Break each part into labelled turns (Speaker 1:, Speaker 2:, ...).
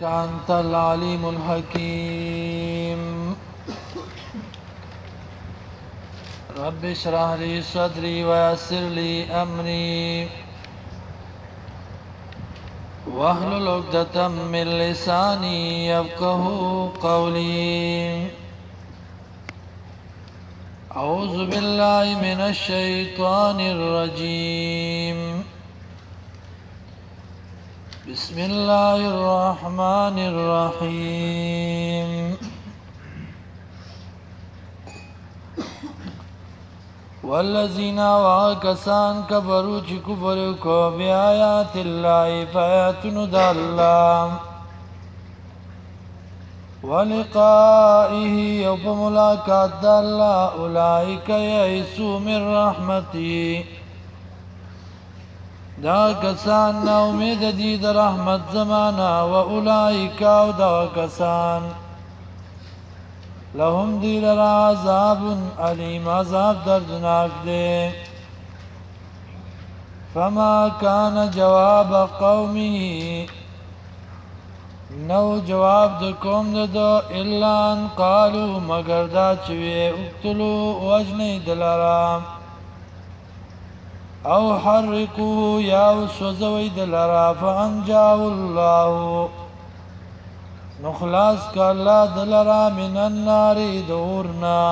Speaker 1: أنت العليم الحكيم رب اشرح لي صدري ويسر لي أمري واحلل عقدة من لساني يفقه قولي أعوذ بالله من الشيطان الرجيم بسم الله الرحمن الرحيم والذين وكسان كفروا كفروا بآيات الله فآياتنا الله ولقائه يوم ملاقات الله أولئك يئسوا من رحمتي دا کسان نا امید دی در رحمت زمانا و اولئک او دا کسان لهم دی لرا عذاب علیم عذاب دردناک دے فما کان جواب قومی نو جواب د قوم دو الا ان قالو مگر دا چوی اقتلو وجنی دلرام او حرقوه یا سوزوی دلرا فانجاو الله نخلاص کا اللہ دلرا من النار دورنا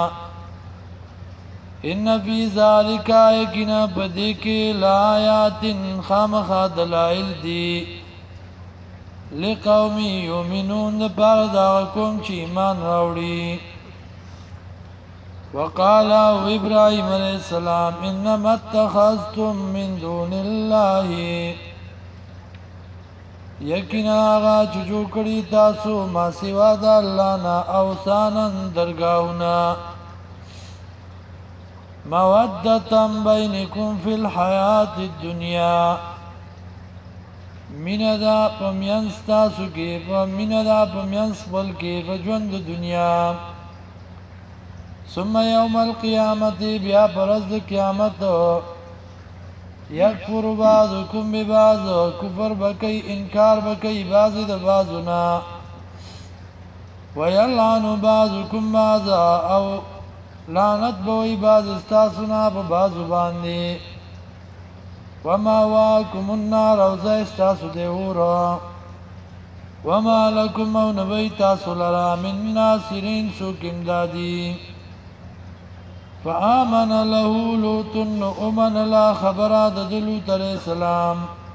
Speaker 1: ان فی ذالک ایکنا بدیکی لآیات خامخ دلائل دی لقومی یومنون دپار داغکم چی ایمان راوڑی وقال ابراهيم عليه السلام انما اتخذتم من دون الله یقینا آغا چجو کړی تاسو ما سوا د الله نه اوثانا درگاهونه مودة بينكم في الحياة الدنيا من دا پمینس تاسو کې من دا پمینس بل کې ژوند دنیا ثم يوم القيامة بیا پرز قیامت یکفر بعضکم ببعض کفر بکی انکار بکی بعض د بعضنا ویلعن بعضکم بعضا او لعنت بوئی بعض استاسنا په بعضو باندې وما واکم النار او زه استاسو دی اورا وما لکم او نبی تاسو لرا من ناصرین سوک امدادی فآمن له لوط امن لا خبرات لوط علیہ السلام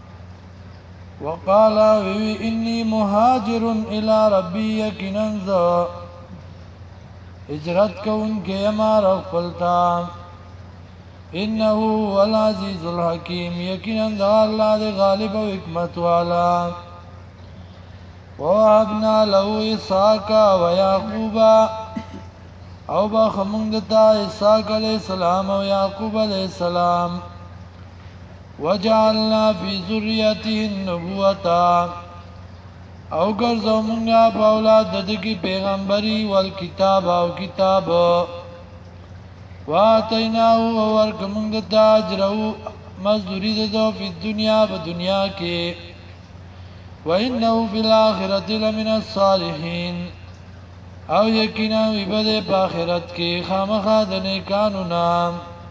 Speaker 1: وقال انی مهاجر الى ربی یقیناً هجرت کون کے امار اخفلتا انه العزیز الحکیم یقیناً اللہ دے غالب و حکمت والا ووهبنا له اسحاق و یعقوبا او با خمونگ دتا اسحاق علیہ السلام و یعقوب علیہ السلام وجعلنا فی ذریته النبوتا او گرزو منگا پا اولاد ددکی پیغمبری والکتاب او کتاب واتیناو ورک منگ دتا اجرہو مزدوری ددو فی الدنیا پا دنیا کے وانہو فی الاخرت لمن الصالحین او یقینا ویبد پاخرت کی خامخا دنیکانو نام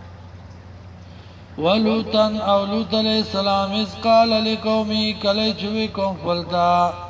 Speaker 1: ولوطن او لوط علیہ السلام اس قال لقومی کلی چوی کون خفلتا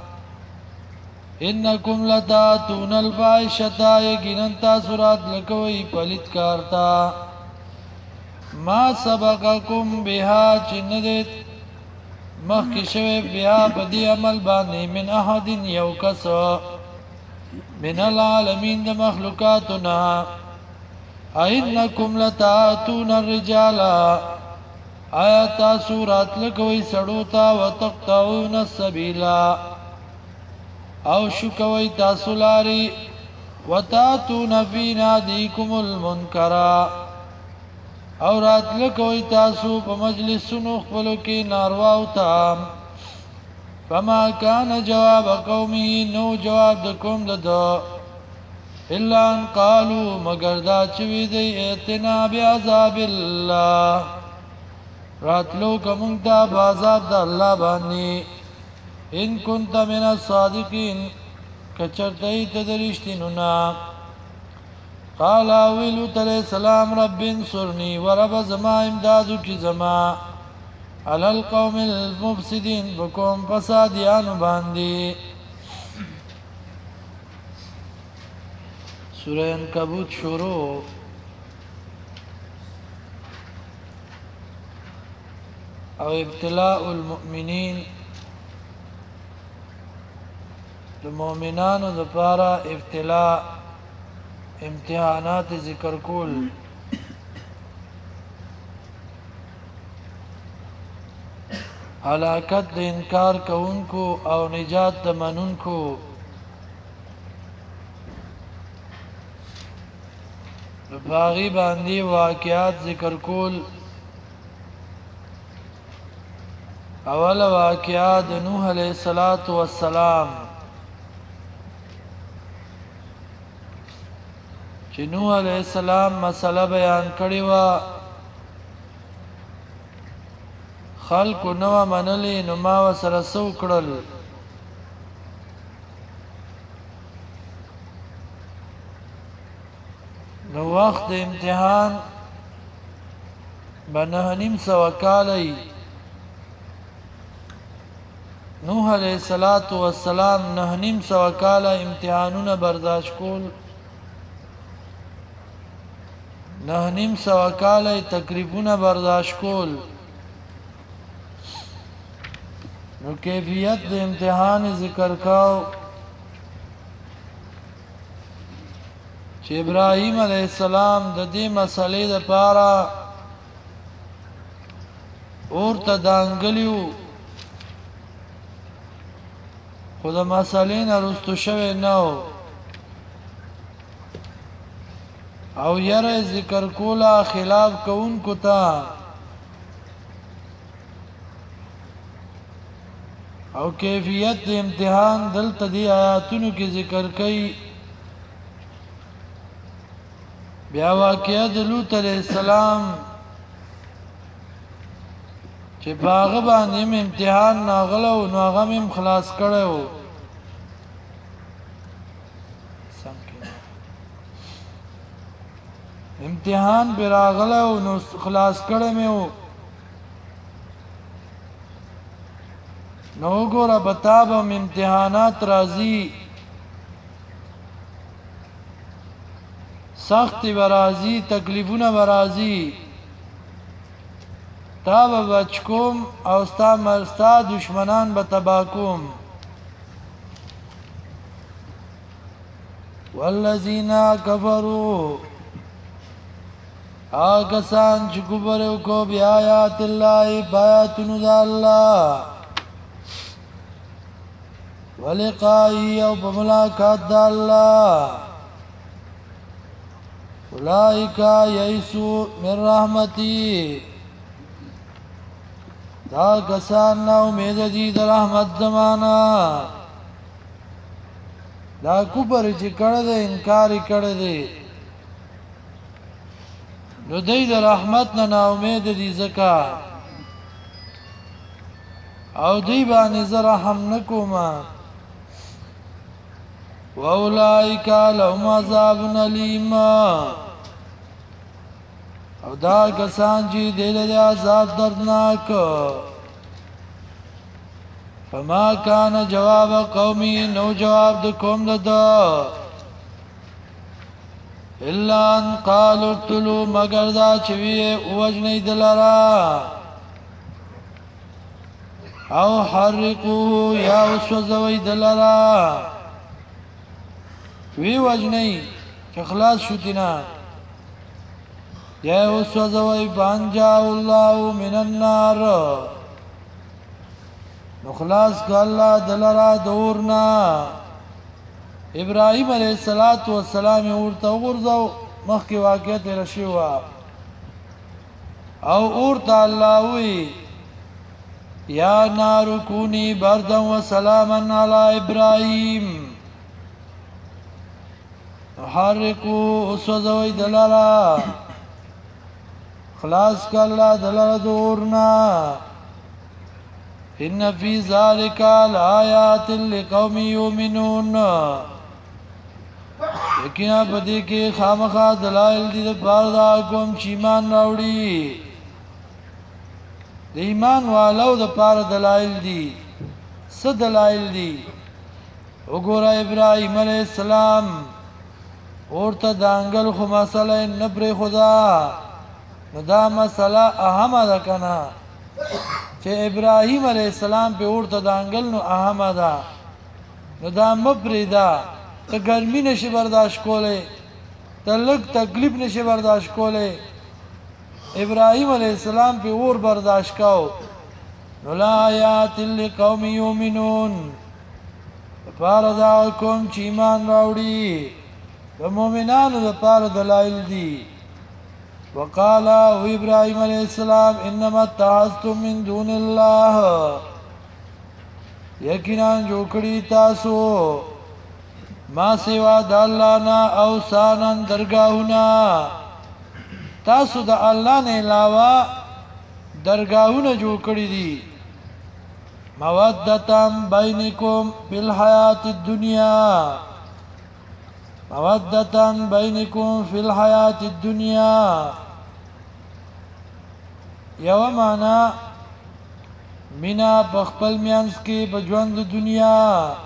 Speaker 1: انکم لتاتون الفائشتا یقینا تاثرات لکوی پلیت کارتا ما سبقکم بها چندت مخکشوی بها بدی عمل بانی من احد یوکسو من العالمین د مخلوقاتنا اینکم لتاتون الرجال آیا تاسو راتلکوی سڑوتا وتقطعون السبیلا او شکوی تاسو لاری وتاتون فی نادیکم المنکرا او راتلکوی تاسو په مجلسونو خپلو کې نارواو تا فما كان جواب قومه نو جواب د قوم ددو الا ان قالوا مگر دا چوی دی اتنا بعذاب الله راتلو کوم دا بعذاب د الله باندې ان كنت من الصادقين کچرتای تدرشتینو نا قال ویلو علیہ السلام رب انصرنی ورب زما امدادو کی زما علی القوم المفسدین بکوم فسادیانو باندی سورہ عنکبوت شروع او ابتلاء المؤمنین المؤمنانو دپارا ابتلاء امتحانات ذکر کول ہلاکت د انکار کوونکو او نجات د منونکو باغی باندې واقعات ذکر کول اول واقعات نوح علیہ السلام چې نوح علیہ السلام مسله بیان کړی و خلق نو منلی نو ما وسره سو کړل نو وخت امتحان بنه نیم سو کالی نوح علیہ السلام نه نیم سو کاله امتحانونه برداشت کول نه نیم سو کاله تکلیفونه برداشت کول نو کیفیت د امتحان ذکر کاو چې ابراهیم علیہ السلام د دې مسلې لپاره اورته دانګلیو خو د مسلې نه رستو شوی نه او یره ذکر کولا خلاف کوونکو ته او کیفیت د امتحان دلته دی آیاتونو کې ذکر کړي بیا واقعه د لوط علیہ السلام چې باغ باندې امتحان ناغلو نو هغه هم خلاص کړو امتحان براغلو نو خلاص کړه مې نو ګوره بتابم امتحانات راځي سخت برازي تکلیفونه برازي تا به بچکوم او ستا دشمنان به تباکوم والذین کفروا آکسان چې کفر وکړو بیا آیات الله بیاتونو د الله ولقائه او په ملاقات د الله اولئک یئسوا من رحمتي دا کسان نا امید دي د رحمت زمانہ دا کفر چې کړه دې انکار کړه دې نو دې د رحمت نه نا امید دي زکا او دې باندې زره هم نکوم واولائک لهم عذاب الیم او دا کسان چې دې له عذاب دردناک فما کان جواب قومي نو جواب د قوم ددا الا ان قالوا اقتلوا مگر دا چوي وجنې دلرا او حرقوه یا وسوځوي دلرا وی وجنې چې خلاص شوتینا یا وسوځوي بانجا الله من النار نو خلاص ک الله دلرا دورنا ابراهيم عليه السلام ورته ورځو مخکې واقعیت رشیوا او ورته الله وی یا نار کونی بردا وسلاما علی ابراهيم حرقو سوزوی دلرا خلاص ک الله دلرا دورنا ان فی ذلک لآیات لقوم یؤمنون یقینا بدی کې خامخا دلائل دي د پاره دا قوم چې ایمان راوړي د ایمان والو د پاره دلائل دي څه دلائل دي وګوره ابراهیم علیه السلام ورته دانګل خو مسله نه پرې خدا نو دا مسله اهمه ده کنه چې ابراهیم علیه السلام په ورته دانګل نو اهمه ده نو دا مپرې ده ته ګرمي نشي برداشت کوله ته لږ تکلیف نشي برداشت کوله ابراهیم علیه السلام په اور برداشت کاو نو لا آیات لقوم یؤمنون پاره دا کوم چې ایمان راوړي د مؤمنانو لپاره دلایل دي وقال ابراهيم عليه السلام انما اتخذتم من دون الله یقینا جوړی تاسو ما سوا د الله نه او سانن درگاهونه تاسو د الله نه علاوه درگاهونه جوړ کړی دي مودتم بینکم فی الحیات الدنیا مودتن بینکم فی الحیات الدنیا یو معنا مینا بخپل میانس کې بجوند دنیا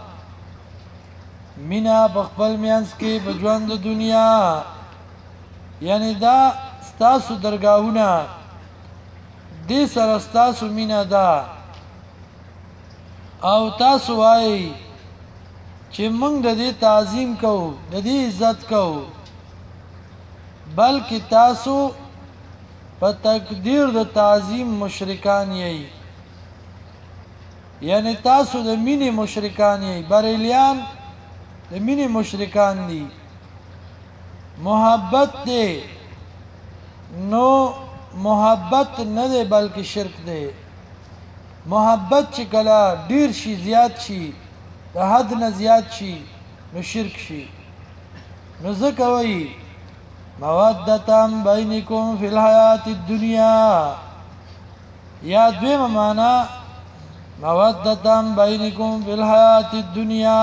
Speaker 1: مینا بخپل میانس کې بجوند دنیا یعنی دا ستاسو درگاهونه دې سره ستاسو مینا ده او تاسو وایي چې موږ د دې تعظیم کوو د دې عزت کوو بلکې تاسو په تقدیر د تعظیم مشرکان یې یعنی تاسو د مینې مشرکان یې بریلیان د مینې مشرکان دي محبت دی نو محبت نه دی بلکې شرک دی محبت چې کله ډیر شي زیات شي د حد نه زیات شي نو شرک شي نو ځکه وایي مودتم بینکم فی الحیات الدنیا یا دویمه معنا مودتم بینکم فی الحیات الدنیا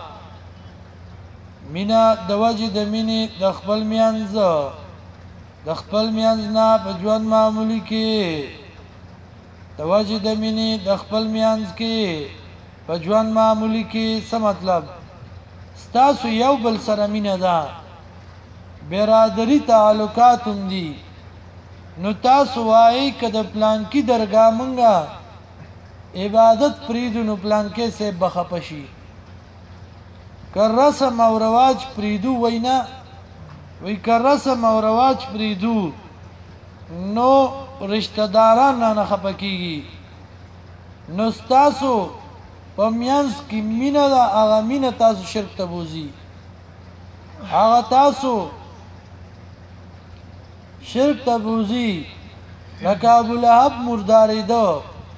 Speaker 1: مینا د وجه د مینې د خپل میانځ د خپل میانځ نه په ژوند معمولی کې د وجه د مینې د خپل میانځ کې په ژوند معمولی کې څه مطلب ستاسو یو بل سره مینه ده برادری تعلقات هم دي نو تاسو وایي که د پلان کې درګاه مونږه عبادت پریدو نو پلان کې سه بخپشي که رسم او رواج پریدو وینا وی که رسم او رواج پریدو نو رشتہ داران نه خپکیږي نو تاسو په میانس کې مینه ده هغه مینه تاسو شرک ته بوزي هغه تاسو شرک ته بوزي لکه ابو لهب مرداري ده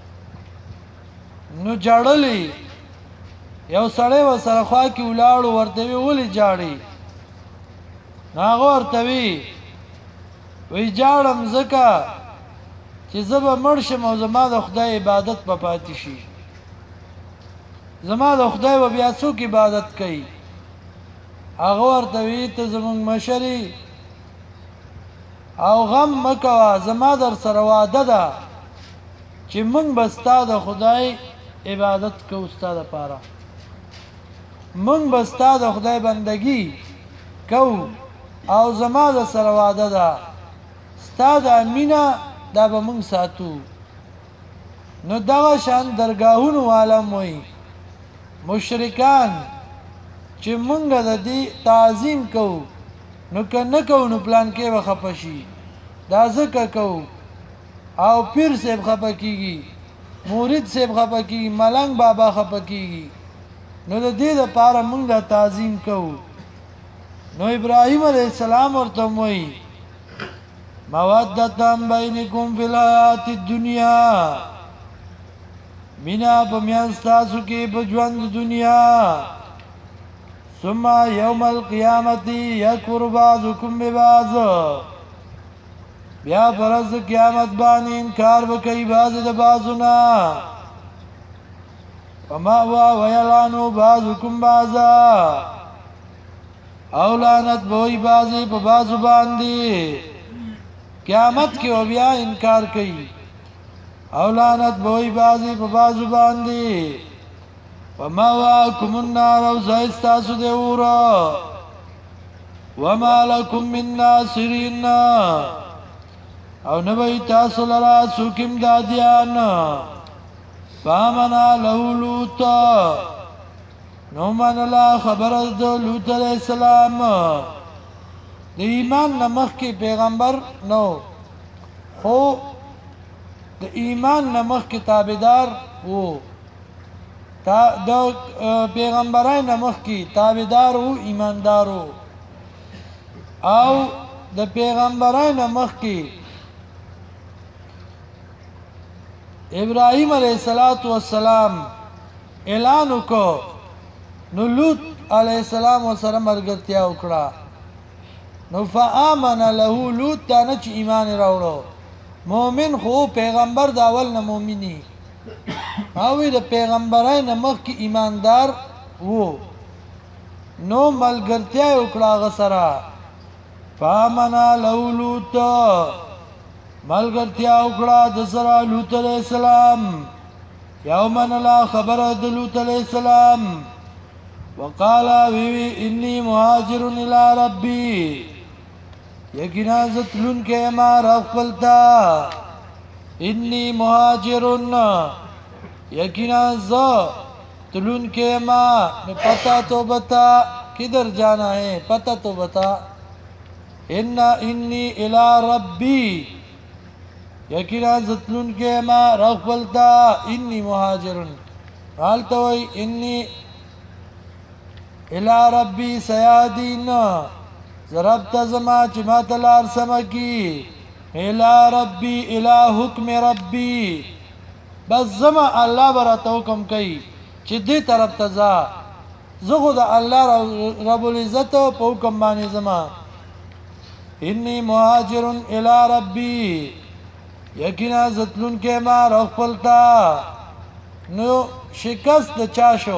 Speaker 1: نو جړلې یو سړی و سره خوا کې ولاړو ورته ویلې جاړي هغه ورته وی جاړم زکه چې زبه مرشم او زما د خدای عبادت په پاتې شي زما د خدای و بیا څوک عبادت کوي هغه ورته وی ته زمونږ مشري او غم مکوا زما در سره وعده ده چې مونږ به ستا د خدای عبادت کوو ستا دپاره مونږ به ستا د خدای بندگی کوو او زما د سره وعده ده ستا د مینه دا به مونږ ساتو نو دغه شان درګاهونو عالم وایي مشرکان چې مونږ د دې تعظیم کوو نو که نه کوو نو پلان کې به خفه شي دا ځکه کوو او پیر صاحب خفه کېږي مرید صاحب خفه کېږي ملنګ بابا خفه کېږي نو د دې دپاره مونږ د تعظیم کوو نو ابراهیم علیه السلام ورته وایي مودتم بینکم فی الحیات الدنیا مینا په میانځ تاسو کې په ژوند دنیا ثم یوم القیامت یکفر بعضکم ببعض بیا پر ورځ قیامت باندې انکار وکړي بعض د بعضو نه ومأوا ويلعنوا بعضكم بعضا او لعنت بوئی بازی په بازو باندې قیامت کې او بیا انکار کوي او لعنت بوئی بازی په بازو باندې ومأواكم النار او زایستاسو د اور وما لكم من ناصرین او نبی تاسو لرا سوکم دادیان فامنا له لوط نو من لا خبر د لوط علیہ السلام د ایمان نمخ کی پیغمبر نو خو د ایمان نمخ کی تابعدار وو د پیغمبرای نمخ کی تابعدار وو ایماندار وو او د پیغمبرای نمخ کی ابراهیم علیہ السلام اعلان وکړ نو لوط علیہ السلام سره مرګتیا وکړه نو فآمن له لوط دانه چې ایمان راوړو مؤمن خو پیغمبر د اول نه مؤمنی او د پیغمبرای نه مخ کې ایماندار وو نو ملګرتیا وکړه غسرہ فآمن له لوط ملګرتیا وکړه د سره لوط علیہ السلام یومن لا خبر د لوط علیہ السلام وقال وی انی مهاجر الى ربی یقینا زتلون کې ما رغبلتا انی مهاجر یقینا ز تلون کې ما پتا تو بتا کدھر جانا ہے پتا تو بتا انی الى ربی یقینا زتلون کې ما رغبلتا انی مهاجر حالته وی انی الى ربی سیادین زرب تزما چې ما تلار سمکی الى ربی الى حکم ربی بس زما الله برته حکم کوي چې دې طرف ته ځه زه خو د الله رب العزت په حکم باندې زما انی مهاجر الى ربی یقینا زتلون کې ما رغبلتا نو شکست د چا شو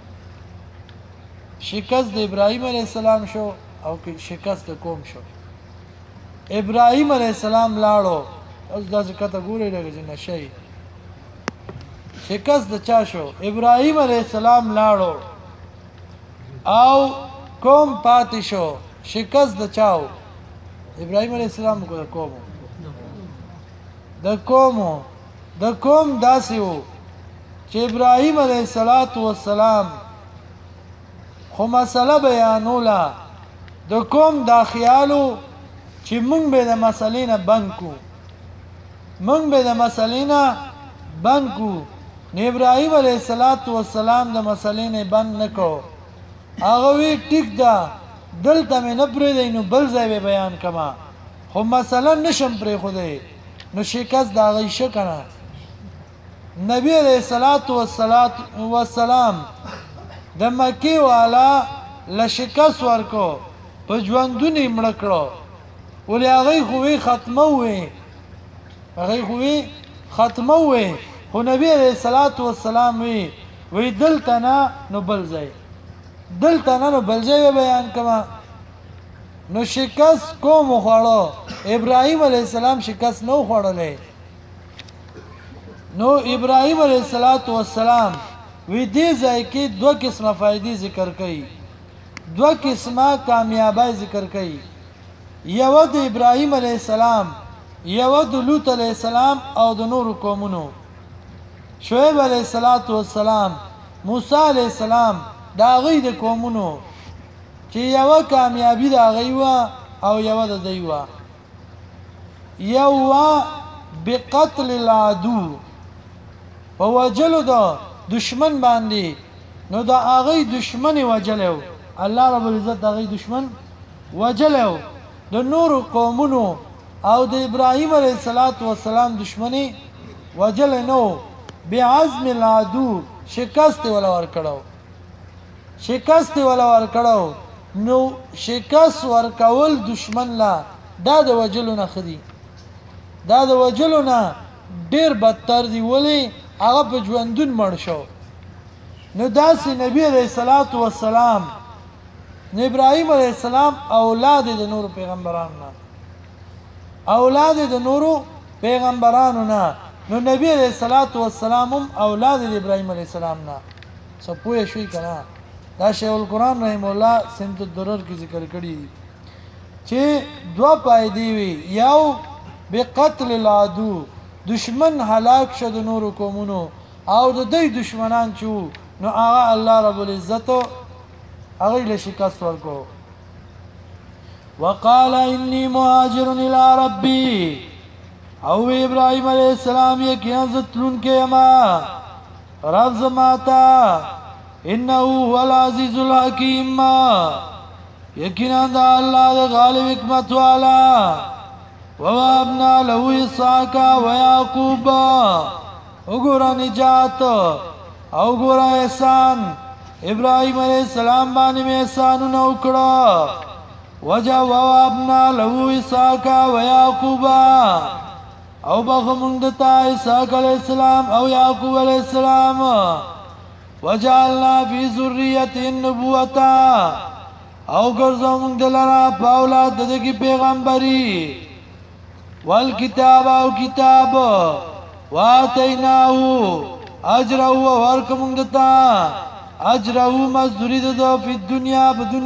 Speaker 1: شکست د ابراهیم علیہ السلام شو او که شکست قوم شو ابراهیم علیہ السلام لاړو اوس داسې کته ګورې لږ چې نشي شکست د چا شو ابراهیم علیہ السلام لاړو او قوم پاتې شو شکست د چاو ابراهیم علیہ السلام کو د قوم داسې وو چې ابراهیم علیہ السلام خو مسله بیانولا د کوم دا خیالو چې مونږ به د مسلې نه بند کو مونږ به د مسلې نه بند کو نو ابراهیم علیہ السلام د مسلې نه بند نکو هغه وی ټیک دا دلته مې نه پرېږدی نو بل ځای به بیان کما خو مسله نشم پرېښودی نو شکست د هغې شه که نه نبی علیہ السلام د مکی والا لشکست ورکو په ژوندون یې مړه کړو ولې هغې خو وی ختمه وې خو نبی علیہ السلام وی دلته نه نو بل ځای دلته نه نو بل ځای بیان کما نو شکست کوم خوړو ابراهیم علیہ السلام شکست نو خوړلی نو ابراهیم علیہ السلام وی دې ځای کې دوه قسمه فائدې ذکر کړي دوه قسمه کامیابی ذکر کړي یو د ابراهیم علیہ السلام یو د لوط علیہ السلام او د نور قومونو شعیب علیہ السلام موسی علیہ السلام دا غي د قومونو چې یو کامیابی دا غي وا او یو د دی وا یو بقتل العدو ووجلو دا دشمن باندې نو دا هغه دشمن وجلو الله رب العزت هغه دشمن وجلو د نور قومونو او د ابراهیم علیہ السلام دشمنی وجل نو بعزم العدو شکست ولا ور کړو نو شکست ور کول دشمن لا دا د وجلو نه خدي دا د وجلو نه ډیر بدتر دی ولی هغه په ژوندون مړ شو نو داسې نبی علیہ الصلوۃ والسلام نو ابراهیم علیہ السلام اولاد د نور پیغمبرانو نه اولاد د نورو پیغمبرانو نه نو نبی علیہ الصلوۃ والسلام هم اولاد د ابراهیم علیہ السلام نه څه پوه شوي کنه دا شیخ القرآن رحم الله سمت الدرر کې ذکر کړی چې دوه پایدې وي یو بقتل العدو دشمن هلاک شد نور قومونو او د دوی دشمنان چو نو هغه الله رب العزت هغه له شکست ورکو وقال اني مهاجر الى ربي او ابراهيم عليه السلام یقینا زتلون کما رب زماتا انه هو العزيز الحكيم یقینا دا الله غالب حکمت والا ووهبنا له اسحاق ويعقوب وګورا نجات او ګورا احسان ابراهيم عليه السلام باندې احسان نو کړه وجوابنا له اسحاق ويعقوب او بغمون دتا اسحاق عليه السلام او يعقوب عليه السلام وجعلنا في ذريته النبوة او ګرځوم دلرا پاولاد دغه پیغمبري والکتاب او کتاب واتیناه اجره ورکم دتا اجره مزدوری ده په دنیا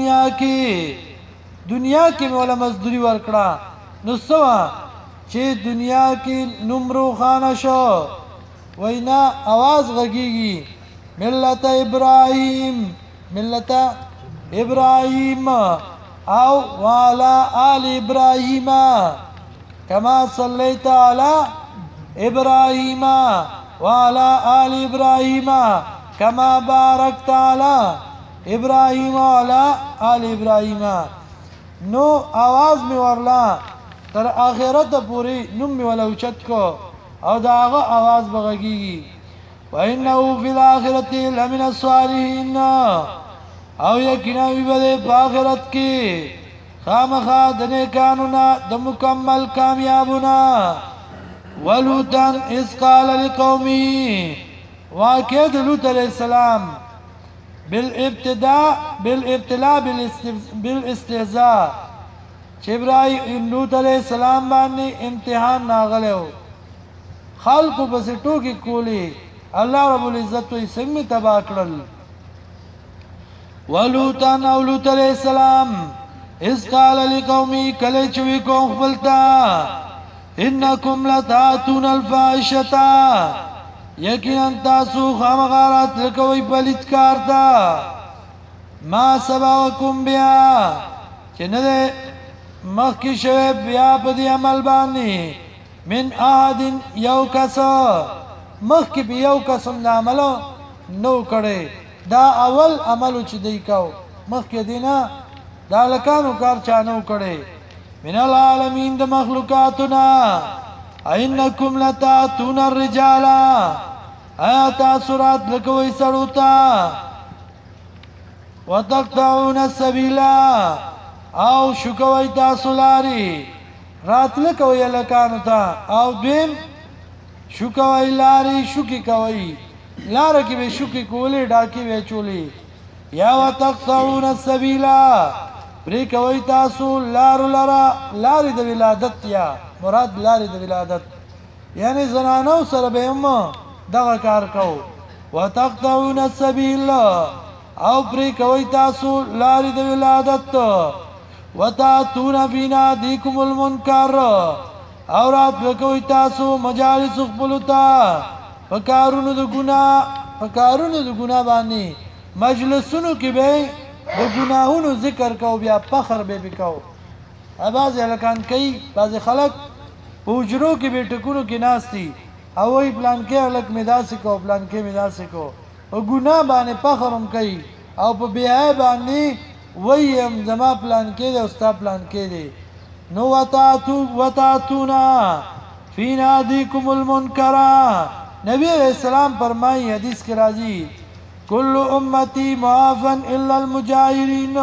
Speaker 1: کې مولا مزدوری ورکړه نو سوا چې دنیا کې نمرو خانه شو وینا आवाज غږیږي ملت ابراهيم او وعلى آل ابراهيم كما صليت على ابراهيم وعلى آل ابراهيم كما باركت على ابراهيم وعلى آل ابراهيم نو आवाज می ورلا تر اخرت پوری نوم می ولا اوچت کو او داغه आवाज بغږیږي وانه فی الاخرته لمن الصالحین او یقینا وی په آخرت کې خامخا د نیکانو د مکمل کامیابونه ولوطن اذ قال لقومه واقع د لوط علیہ السلام بالابتلاء بالاستهزاء چې ابراهیم لوط علیہ السلام باندې امتحان ناغلو خلقو بس ټوکی کولی الله رب العزت یې څنګه تبا کړل ولوطن او لوط علیہ السلام اذ قال لقومه کله چې وی قوم خپلتا انکم لتاتون الفاحشه یقینا تاسو خامغارات لکوي پلیت کارتا ما سبقکم بیا چې نه مخکې شوی بیا په دې عمل باندې من احد یو کس مخکې به یو کس د عملو نو کړي دا اول عملو چې دی کو مخکې دینا دا لکانو کار چانو کړي من العالمین د مخلوقاتنا اینکم لتاتون الرجال آیات سورات لکوي سړوتا وتقطعون السبيل او شکوي تاسو لاري راتل کوي لکانو ته او دیم شکوي لاري شکی کوي لار کې به شکی کولې ډاکی به چولې یا وتقطعون السبيل پرې کوي تاسو لارې د ولادت یا مراد لارې د ولادت یعنی زنانو سره به هم دغه کار کو وتقطعون السبيل او پرې کوي تاسو لارې د ولادت وتاتون فی نادیکم المنکر او رات کوي تاسو مجالس خپلتا فکارونو د ګناه باندې مجلسونو کې به د ګناهونو ذکر کو بیا فخر به وکاو اباز الکان کوي بعض خلک پوجرو کې به ټکونو کې ناشتي او وی پلان کې الک میداسې کو پلان کې میداسې کو او ګناه باندې فخرم کوي او په بیا باندې ویم زما پلان کې دی او ستا پلان کې دی نو وتاتونا فی نادیکم المنکر نبی علیہ السلام فرمائی حدیث کے راضی کل امتی معافن الا المجاہرین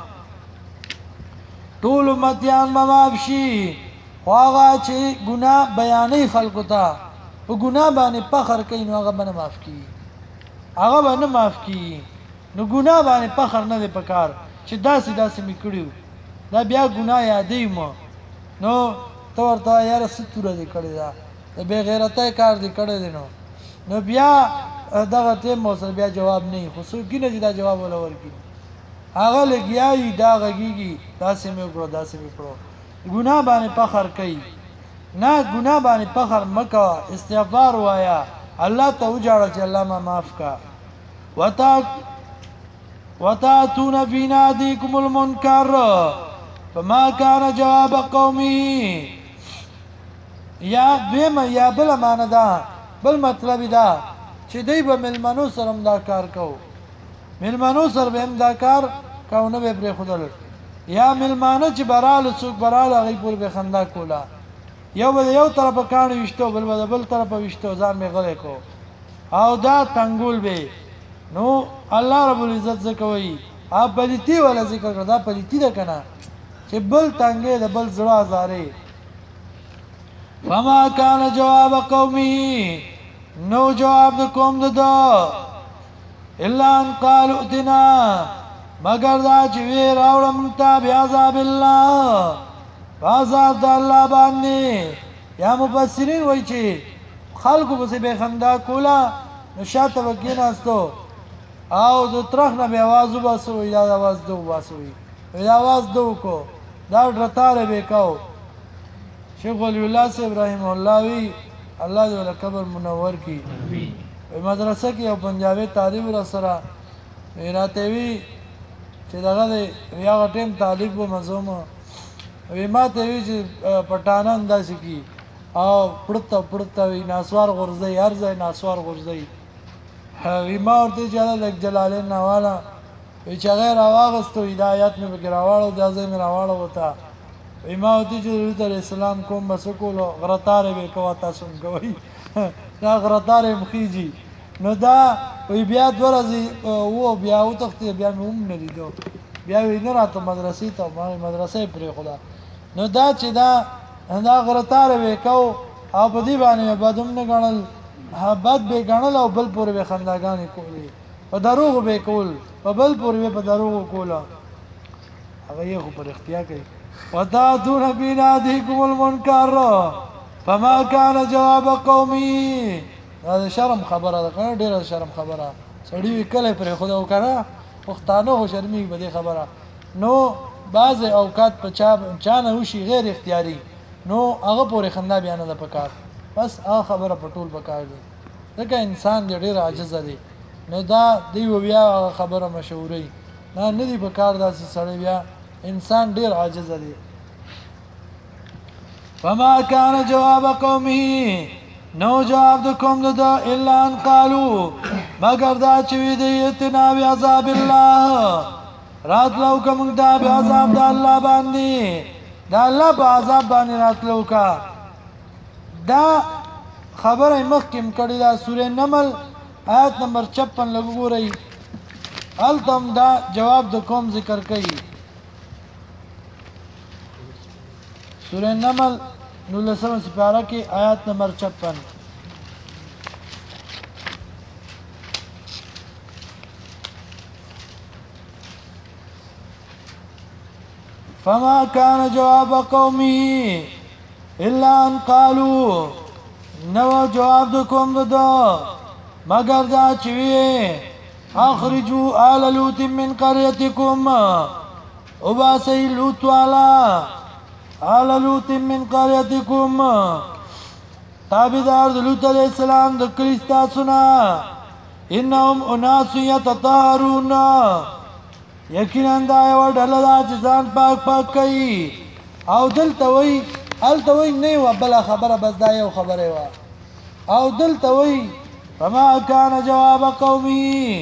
Speaker 1: ټول امتیان معافشي خواغه چې ګناه بیانې خلکو ته او ګناه باندې فخر کوي نو هغه باندې معاف کی هغه به نه معاف کیږي نو ګناه باندې فخر نه دی پکار چې داسې داسې مې کړي دا بیا ګناه یادوي مو نو ته ورته یاره څه توره دې کړې ده د بې غیرتی کار دې کړی دی نو بیا دغه ټیم ورسره بیا جواب نه وي خو څوک نه چې دا جواب وله ورکړي هغه لګیا وي دا غږېږي داسې مې وکړو داسې مې کړو ګناه باندې فخر کوي نه ګناه باندې فخر مه کوه استغفار ووایه الله ته وجاړه چې الله ما معاف کا وتاتون في ناديكم المنكر فما كان جواب قومه یا دویمه یا بل معنی ده بل مطلب ده چې دوی به ملمنو سره هم دا کار کو ملمنو سره به هم دا کار کو نه به پرېښودل یا ملمانه چې براله څوک براله هغوی پورې به خندا کوله یو به د یو طرفه کاڼي ویشتو بل به د بل طرفه ویشتو ځان به غلی کو او دا تنګول به نو الله رب العزت څه کوي پلیتي والا ذکر کړه دا پلیتي ده که نه چې بل تنګې د بل زړه ازارې فما کان جواب قومه نو جواب د قوم ده الا ان قالوا ائتنا مگر دا چې وی راوړه مونږ ته بعذاب الله عذاب د الله باندې یا مفسرین وایي چې خلکو پسې به خندا کوله نو شاته به کېناستو او د ترخ نه به اواز وباسو وایي دا اواز ده وباسو وایي دا اواز ده وکړو دا ډرتاره به کو شیخ ولی الله صاحب رحمه الله وی الله دې ول قبر منور کی مدرسه کې یو پنجابي طالب را سره راته وی چې دغه یو ټیم طالب و مزوم وی ما ته وی چې پټانه انداز کی او پړتا وی ناسوار غرزي هر ځای ناسوار غرزي وی ما ورته چې لک جلالین نواله وی چې غیر واغستو هدایت مې بګراواړو د ځای مې راواړو وتا وی ما ورته چې رسول اسلام کوم بس کولو غرطاره به کوه تاسو کوي دا غرطاره مخیجی نو دا وی بیا ورځي و بیا او تخته بیا مې هم نه لیدو بیا وی نه راته مدرسې ته ما مدرسې پرې خدا نو دا چې دا غرطاره به کو او په دې باندې بدوم نه غنل بد به غنل او بل پورې به خنداګانې کولې په دروغ به کول په بل پورې په دروغ کوله هغه یې خو پر اختیار کوي وتاتون في ناديكم المنكر فما كان جواب قومي دا شرم خبره ده کنه ډیره شرم خبره سړی کله پر خدا وکړه وختانه هو شرمي به دې خبره نو بعض اوقات په چانه وشي غیر اختیاري نو هغه پورې خندا بیان نه پکار بس هغه خبره پټول پکار دي ځکه انسان ډیر عاجز دی نو دا دی بیا خبره مشهوري نه دی پکار داسې سړی بیا انسان ډیر عاجز دی فما كان جواب قومه نو جواب د قوم ده الا ان قالوا مگر دا چې وی دی اتنا بعذاب الله راتلو کوم دا بعذاب د الله باندې دا الله په عذاب باندې راتلو کا دا خبره مخکم کړي دا سورې نمل آیت نمبر 56 لګورئ التم دا جواب د قوم ذکر کړي سورہ نمل 19 سپارہ کی آیات نمبر 56 فما كان جواب قومه الا ان قالوا نو جواب د قوم ده مگر دا چې اخرجوا آل لوط من قريتكم وباسي لوط والا آل لوط من قريتكم تابعدار لوط علیہ السلام د کلیستا سنا انهم اناس يتطهرون یقینا دا یو ډله ده چې ځان پاک کوي او دلته وی نه و بل خبره بس دا یو خبره و او دلته وی فما كان جواب قومه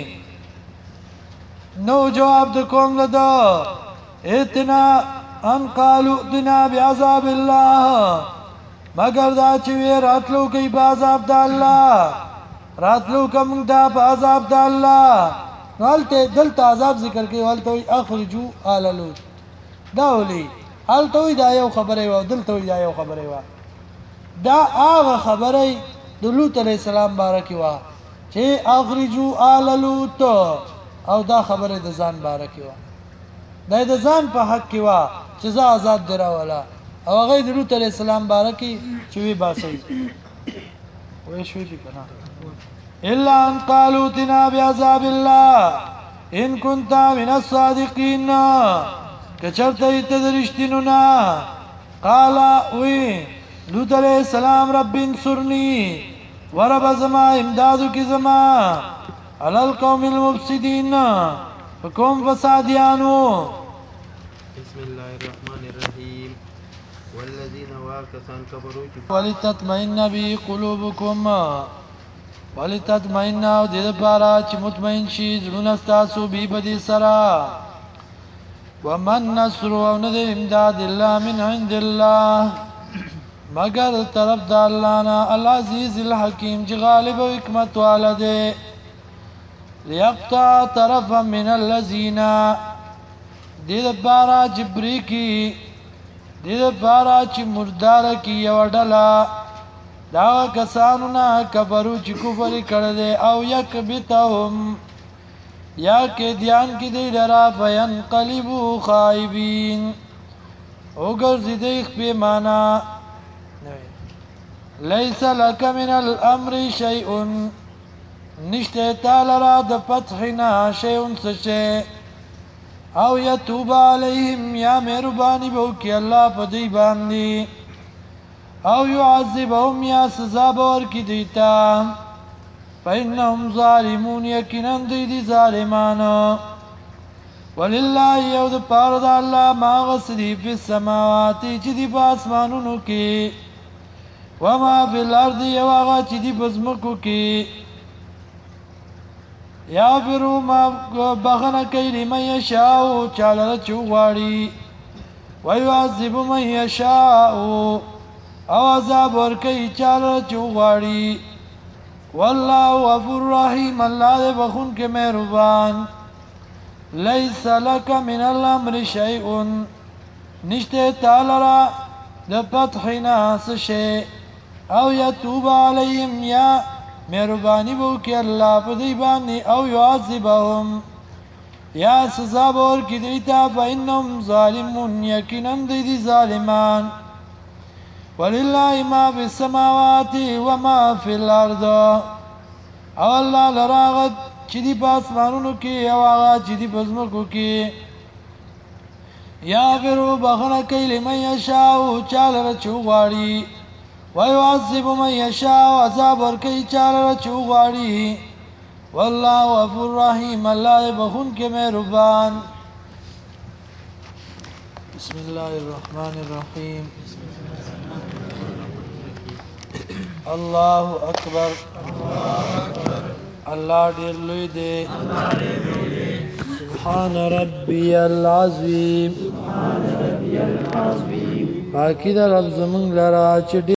Speaker 1: نو جواب د قوم ده اتنا ان قالوا ائتنا بعذاب الله مگر دا چې وی راتلو کوي په عذاب د الله راتلو کوم دا په عذاب د الله نالته دلته عذاب ذکر کوي ولته اخرجوا آل لوط دا ولي الته دا یو خبره و دلته دا یو خبره و دا هغه خبره د لوط علیہ السلام بارک و چې چې اخرجو آل لوط او دا خبره د ځان باره کې وه دا د ځان په حق کې وه چې زه آزاد دی راوله او هغه د لوط علیه السلام باره کې چې وی باسئ وی شوی دي که نه الا ان قالوا اتنا بعذاب الله ان كنت من الصادقين که چرته ته د رښتینو نه قال وی لوط علیه السلام رب انصرني ورب زما امدادو کی زما علی القوم المفسدین فقوم فسادیانو
Speaker 2: بسم الله الرحمن الرحیم والذین واکسان کفروا
Speaker 1: ولتطمئن به قلوبکم ولتطمئن او دې لپاره چې مطمئن شي زړونه ستاسو به بدی سره ومن نصر او نه د امداد الله من عند الله مگر طرف د الله نه العزیز الحکیم چې غالب او حکمت والا دی لیقطع طرفا من الذین دې لپاره چې پرې کړي دې لپاره چې مرداره کړي یوه ډله دا کسانو نه کفرو چې کفر کړی دی او یکبتهم یا قیدیان کې دی لرا فینقلبوا خائبین وګرځي دی پښیمانه لیس لک من الامر شیء نشته تعالی را د فتحنا شیء سشی او یتوب علیهم یا مهربانی به وکړي الله په دوی باندې او يعذبهم یا سزا به ورکړي دوی ته فإنهم ظالمون یقینا دوی دي ظالمان ولله یو د پاره د الله ما هغه څه دي په السماوات چې دي په اسمانونو کې وما فی الارض یو هغه چې دي په ځمکو کې یغفر ما بخنه کوي لمن یشاء چاله چې وغواړي ویعذب من یشاء او عذاب ورکوي چاله چې وغواړي والله غفور رحیم الله دې بخونکی مهربان لیس لک من الامر شیء نشته تعالی را د فتحنا څه شی او یتوب علیهم یا مهربانی به وکړي الله په دوی باندې او یعذبهم یا سزا به ورکړي دوی ته فإنهم ظالمون یقینا دوی دي ظالمان ولله ما فی السماوات وما فی الارض او الله لره هغه چې دي په اسمانونو کې او هغه چې دي په ځمکو کې یغفر بخنه کوي لمن یشاء چاله چې وغواړي ويعذب من يشاء عذاب ورکوي چاله چې وغواړي والله غفور رحیم الله بخونکی مهربان بسم الله الرحمن الرحیم الله اکبر الله ډیر لوی دی سبحان ربی العظیم پاکی دا رب زمونږ لره چې